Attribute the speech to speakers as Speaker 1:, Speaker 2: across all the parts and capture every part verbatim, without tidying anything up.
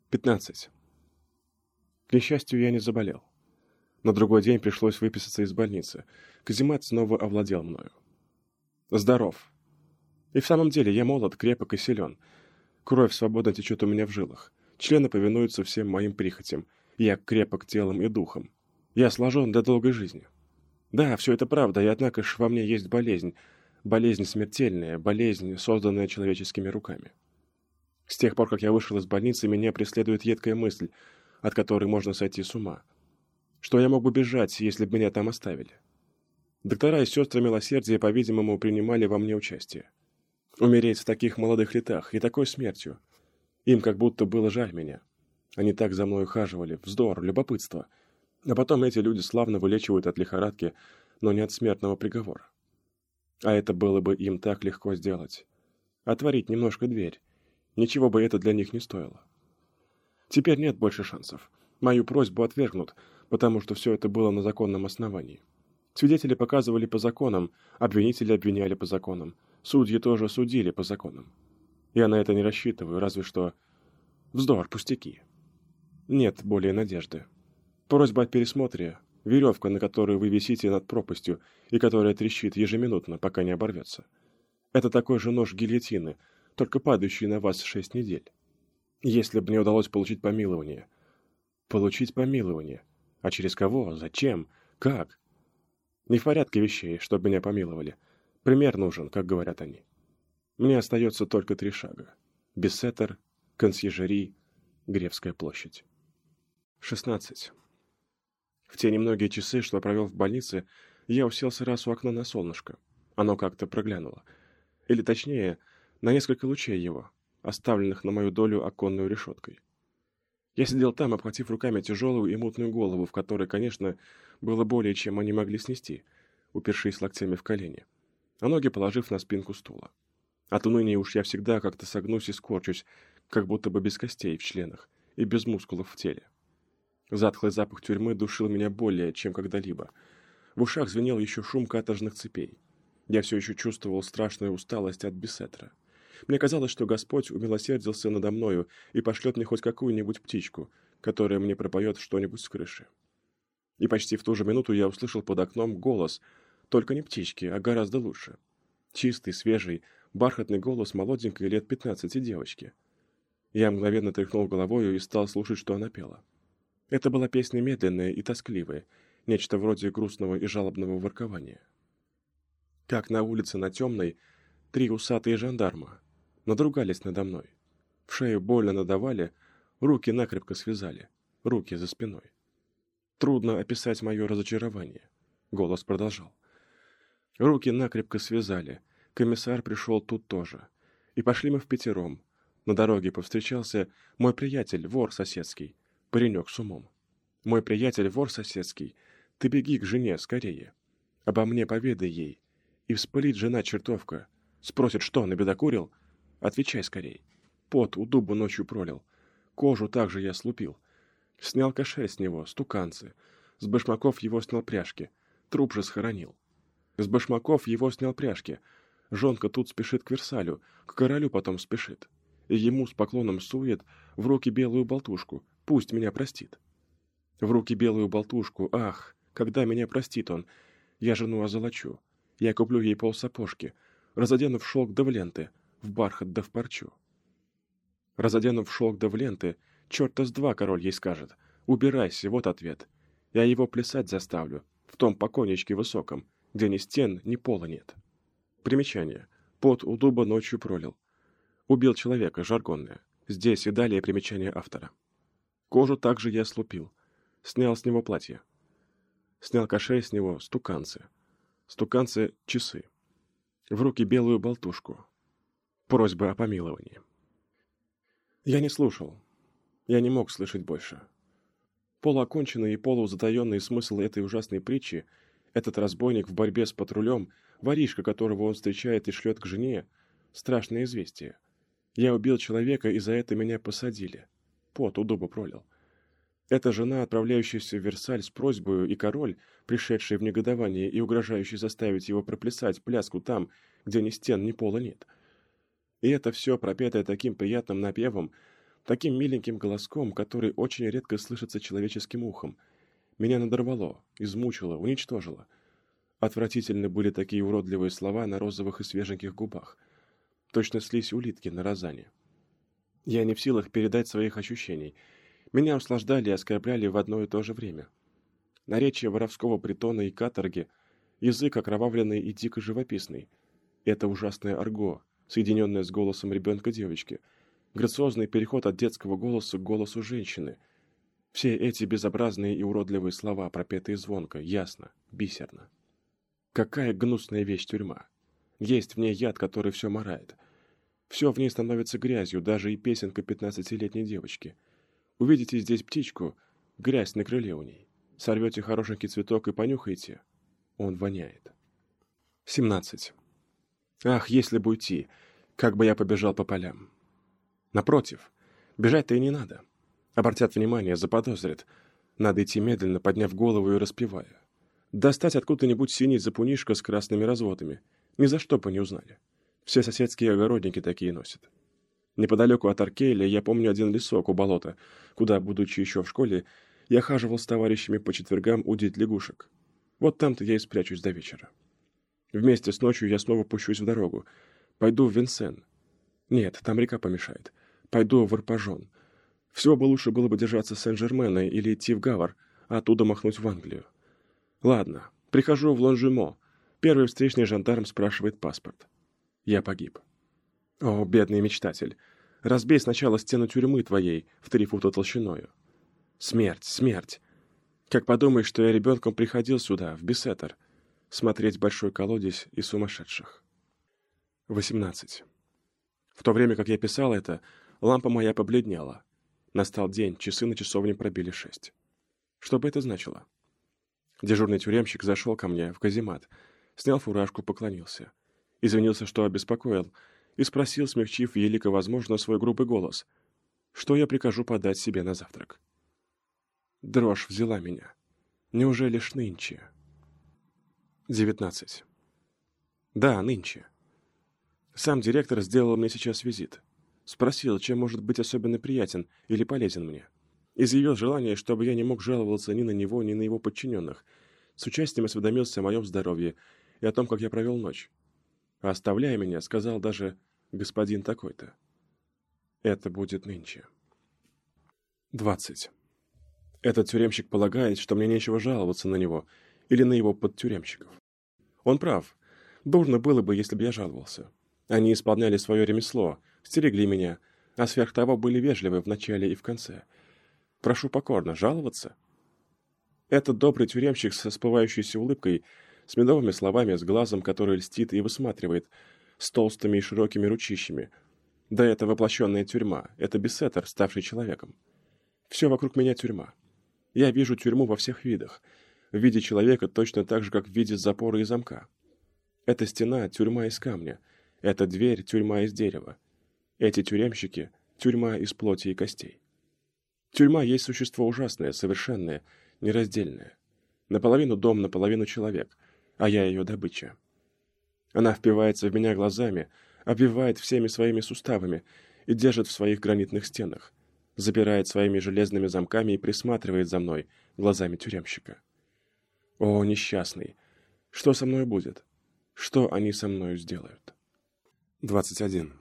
Speaker 1: пятнадцать. К несчастью, я не заболел. На другой день пришлось выписаться из больницы. Каземат снова овладел мною. Здоров. И в самом деле я молод, крепок и силен. Кровь свободно течет у меня в жилах. Члены повинуются всем моим прихотям. Я крепок телом и духом. Я сложен для долгой жизни. Да, все это правда, и однако ж во мне есть болезнь. Болезнь смертельная, болезнь, созданная человеческими руками. С тех пор, как я вышел из больницы, меня преследует едкая мысль, от которой можно сойти с ума. Что я мог бы бежать, если бы меня там оставили? Доктора и сестры милосердия, по-видимому, принимали во мне участие. Умереть в таких молодых летах и такой смертью. Им как будто было жаль меня. Они так за мной ухаживали. Вздор, любопытство. А потом эти люди славно вылечивают от лихорадки, но не от смертного приговора. А это было бы им так легко сделать. Отворить немножко дверь. Ничего бы это для них не стоило. Теперь нет больше шансов. Мою просьбу отвергнут, потому что все это было на законном основании. Свидетели показывали по законам, обвинители обвиняли по законам, судьи тоже судили по законам. Я на это не рассчитываю, разве что... Вздор, пустяки. Нет более надежды. Просьба о пересмотре, веревка, на которую вы висите над пропастью и которая трещит ежеминутно, пока не оборвется. Это такой же нож гильотины, только падающий на вас шесть недель. Если бы мне удалось получить помилование. Получить помилование. А через кого? Зачем? Как? Не в порядке вещей, чтобы меня помиловали. Пример нужен, как говорят они. Мне остается только три шага. Бессетер, консьержери, Гревская площадь. шестнадцать. В те немногие часы, что провел в больнице, я уселся раз у окна на солнышко. Оно как-то проглянуло. Или точнее, на несколько лучей его, оставленных на мою долю оконную решеткой. Я сидел там, обхватив руками тяжелую и мутную голову, в которой, конечно, было более, чем они могли снести, упершись локтями в колени, а ноги положив на спинку стула. От уныния уж я всегда как-то согнусь и скорчусь, как будто бы без костей в членах и без мускулов в теле. Затхлый запах тюрьмы душил меня более, чем когда-либо. В ушах звенел еще шум каторжных цепей. Я все еще чувствовал страшную усталость от Бессетера. Мне казалось, что Господь умилосердился надо мною и пошлет мне хоть какую-нибудь птичку, которая мне пропоет что-нибудь с крыши. И почти в ту же минуту я услышал под окном голос, только не птички, а гораздо лучше. Чистый, свежий, бархатный голос молоденькой лет пятнадцати девочки. Я мгновенно тряхнул головою и стал слушать, что она пела. Это была песня медленная и тоскливая, нечто вроде грустного и жалобного воркования. Как на улице на темной три усатые жандарма надругались надо мной. В шею больно надавали, руки накрепко связали, руки за спиной. Трудно описать мое разочарование. Голос продолжал. Руки накрепко связали, комиссар пришел тут тоже. И пошли мы впятером. На дороге повстречался мой приятель, вор соседский, паренек с умом. Мой приятель, вор соседский, ты беги к жене скорее. Обо мне поведай ей. И вспылит жена чертовка. Спросит, что, набедокурил? Отвечай скорей. Пот у дуба ночью пролил. Кожу также я слупил. Снял кошель с него, стуканцы. С башмаков его снял пряжки. Труп же схоронил. С башмаков его снял пряжки. Жонка тут спешит к Версалю, к королю потом спешит. И ему с поклоном сует в руки белую болтушку. Пусть меня простит. В руки белую болтушку, ах, когда меня простит он. Я жену озолочу. Я куплю ей полсапожки, разодену в шелк да в ленты, в бархат да в парчу. Разодену в шелк да в ленты, черта с два король ей скажет. Убирайся, вот ответ. Я его плясать заставлю, в том покойничке высоком, где ни стен, ни пола нет. Примечание. Пот у дуба ночью пролил. Убил человека, жаргонное. Здесь и далее примечание автора. Кожу также я слупил. Снял с него платье. Снял кошель с него, стуканцы. Стуканцы — часы. В руки белую болтушку. Просьба о помиловании. Я не слушал. Я не мог слышать больше. Полуоконченный и полузатаенный смысл этой ужасной притчи, этот разбойник в борьбе с патрулем, воришка, которого он встречает и шлет к жене, страшное известие. Я убил человека, и за это меня посадили. Пот у дуба пролил. Эта жена, отправляющаяся в Версаль с просьбой, и король, пришедший в негодование и угрожающий заставить его проплясать пляску там, где ни стен, ни пола нет. И это все, пропетое таким приятным напевом, таким миленьким голоском, который очень редко слышится человеческим ухом. Меня надорвало, измучило, уничтожило. Отвратительны были такие уродливые слова на розовых и свеженьких губах. Точно слизь улитки на розане. Я не в силах передать своих ощущений. Меня услаждали и оскорбляли в одно и то же время. Наречие воровского притона и каторги, язык окровавленный и дико живописный. Это ужасное арго, соединенное с голосом ребенка-девочки, грациозный переход от детского голоса к голосу женщины. Все эти безобразные и уродливые слова, пропетые звонко, ясно, бисерно. Какая гнусная вещь тюрьма! Есть в ней яд, который все морает. Все в ней становится грязью, даже и песенка пятнадцатилетней девочки. Увидите здесь птичку, грязь на крыле у ней. Сорвете хорошенький цветок и понюхаете. Он воняет. семнадцать. Ах, если бы уйти, как бы я побежал по полям. Напротив, бежать-то и не надо. Обратят внимание, заподозрят. Надо идти медленно, подняв голову и распевая. Достать откуда-нибудь синий запунишко с красными разводами. Ни за что бы не узнали. Все соседские огородники такие носят. Неподалеку от Аркейля я помню один лесок у болота, куда, будучи еще в школе, я хаживал с товарищами по четвергам удить лягушек. Вот там-то я и спрячусь до вечера. Вместе с ночью я снова пущусь в дорогу. Пойду в Винсен. Нет, там река помешает. Пойду в Арпажон. Всего бы лучше было бы держаться Сен-Жермена или идти в Гавр, а оттуда махнуть в Англию. Ладно, прихожу в Лонжимо. Первый встречный жандарм спрашивает паспорт. Я погиб. О, бедный мечтатель, разбей сначала стену тюрьмы твоей в три фута толщиною. Смерть, смерть. Как подумаешь, что я ребенком приходил сюда, в Бесеттер, смотреть большой колодец и сумасшедших. восемнадцать. В то время, как я писал это, лампа моя побледнела. Настал день, часы на часовне пробили шесть. Что бы это значило? Дежурный тюремщик зашел ко мне в каземат, снял фуражку, поклонился. Извинился, что обеспокоил, и спросил, смягчив елико возможно свой грубый голос, что я прикажу подать себе на завтрак. Дрожь взяла меня. Неужели ж нынче? девятнадцать. Да, нынче. Сам директор сделал мне сейчас визит. Спросил, чем может быть особенно приятен или полезен мне. Изъявил желание, чтобы я не мог жаловаться ни на него, ни на его подчиненных. С участием осведомился о моем здоровье и о том, как я провел ночь. А оставляя меня, сказал даже «господин такой-то». Это будет нынче. двадцать. Этот тюремщик полагает, что мне нечего жаловаться на него или на его подтюремщиков. Он прав. Дурно было бы, если бы я жаловался. Они исполняли свое ремесло, стерегли меня, а сверх того были вежливы в начале и в конце. Прошу покорно, жаловаться? Этот добрый тюремщик со всплывающейся улыбкой, с медовыми словами, с глазом, который льстит и высматривает, с толстыми и широкими ручищами. Да это воплощенная тюрьма, это Бесеттер, ставший человеком. Все вокруг меня тюрьма. Я вижу тюрьму во всех видах, в виде человека точно так же, как в виде запора и замка. Эта стена — тюрьма из камня, эта дверь — тюрьма из дерева. Эти тюремщики — тюрьма из плоти и костей. Тюрьма есть существо ужасное, совершенное, нераздельное. Наполовину дом, наполовину человек, а я ее добыча. Она впивается в меня глазами, обвивает всеми своими суставами и держит в своих гранитных стенах, запирает своими железными замками и присматривает за мной глазами тюремщика. О, несчастный! Что со мной будет? Что они со мною сделают? двадцать один.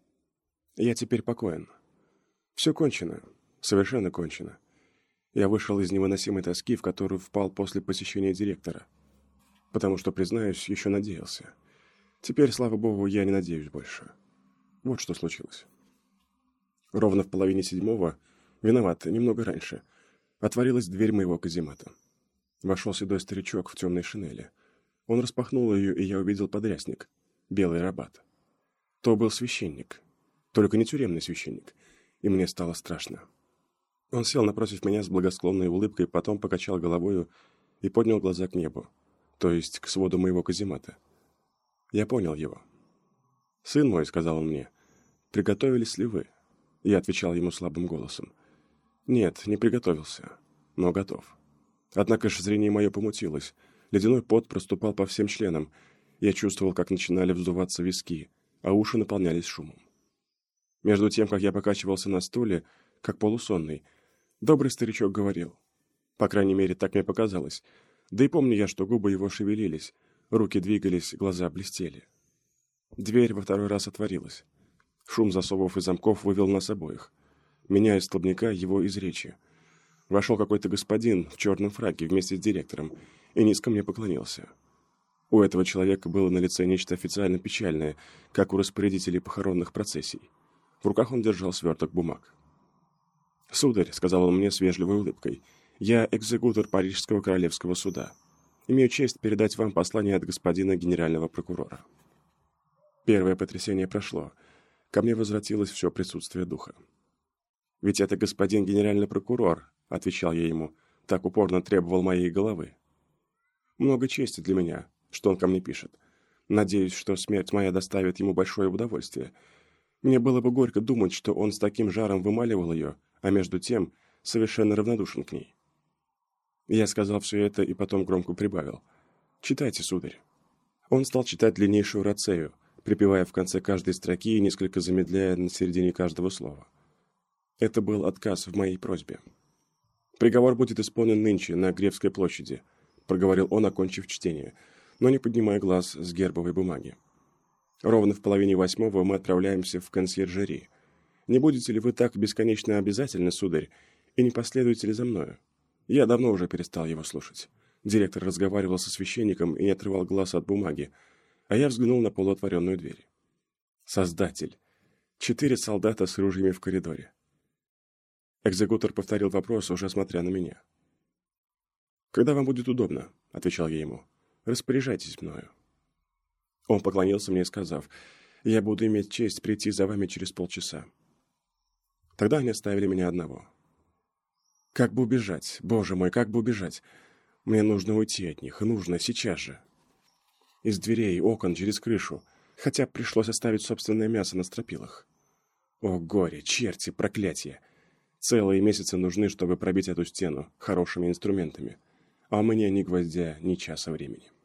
Speaker 1: Я теперь покоен. Все кончено. Совершенно кончено. Я вышел из невыносимой тоски, в которую впал после посещения директора. Потому что, признаюсь, еще надеялся. Теперь, слава богу, я не надеюсь больше. Вот что случилось. Ровно в половине седьмого, виноват, немного раньше, отворилась дверь моего каземата. Вошел седой старичок в темной шинели. Он распахнул ее, и я увидел подрясник, белый рабат. То был священник, только не тюремный священник, и мне стало страшно. Он сел напротив меня с благосклонной улыбкой, потом покачал головою и поднял глаза к небу, то есть к своду моего каземата. Я понял его. «Сын мой», — сказал он мне, — «приготовились ли вы?» Я отвечал ему слабым голосом. «Нет, не приготовился, но готов». Однако же зрение мое помутилось, ледяной пот проступал по всем членам, я чувствовал, как начинали вздуваться виски, а уши наполнялись шумом. Между тем, как я покачивался на стуле, как полусонный, добрый старичок говорил. По крайней мере, так мне показалось. Да и помню я, что губы его шевелились, руки двигались, глаза блестели. Дверь во второй раз отворилась. Шум засовов и замков вывел нас обоих. Меня из столбняка, его из речи. Вошел какой-то господин в черном фраке вместе с директором и низко мне поклонился. У этого человека было на лице нечто официально печальное, как у распорядителей похоронных процессий. В руках он держал сверток бумаг. «Сударь», — сказал он мне с вежливой улыбкой, — «я экзекутор Парижского королевского суда. Имею честь передать вам послание от господина генерального прокурора». Первое потрясение прошло. Ко мне возвратилось все присутствие духа. «Ведь это господин генеральный прокурор», — отвечал я ему, — так упорно требовал моей головы. «Много чести для меня, что он ко мне пишет. Надеюсь, что смерть моя доставит ему большое удовольствие. Мне было бы горько думать, что он с таким жаром вымаливал ее, а между тем совершенно равнодушен к ней». Я сказал все это и потом громко прибавил. «Читайте, сударь». Он стал читать длиннейшую рацею, припевая в конце каждой строки и несколько замедляя на середине каждого слова. Это был отказ в моей просьбе. «Приговор будет исполнен нынче, на Гревской площади», — проговорил он, окончив чтение, но не поднимая глаз с гербовой бумаги. «Ровно в половине восьмого мы отправляемся в консьержери. Не будете ли вы так бесконечно обязательны, сударь, и не последуете ли за мною?» Я давно уже перестал его слушать. Директор разговаривал со священником и не отрывал глаз от бумаги, а я взглянул на полуотворенную дверь. Создатель! Четыре солдата с ружьями в коридоре. Экзекутор повторил вопрос, уже смотря на меня. «Когда вам будет удобно?» — отвечал я ему. «Распоряжайтесь мною». Он поклонился мне, сказав: «Я буду иметь честь прийти за вами через полчаса». Тогда они оставили меня одного. Как бы убежать? Боже мой, как бы убежать? Мне нужно уйти от них, нужно, сейчас же. Из дверей, окон, через крышу, хотя пришлось оставить собственное мясо на стропилах. О, горе, черти, проклятие! Целые месяцы нужны, чтобы пробить эту стену хорошими инструментами, а у меня ни гвоздя, ни часа времени.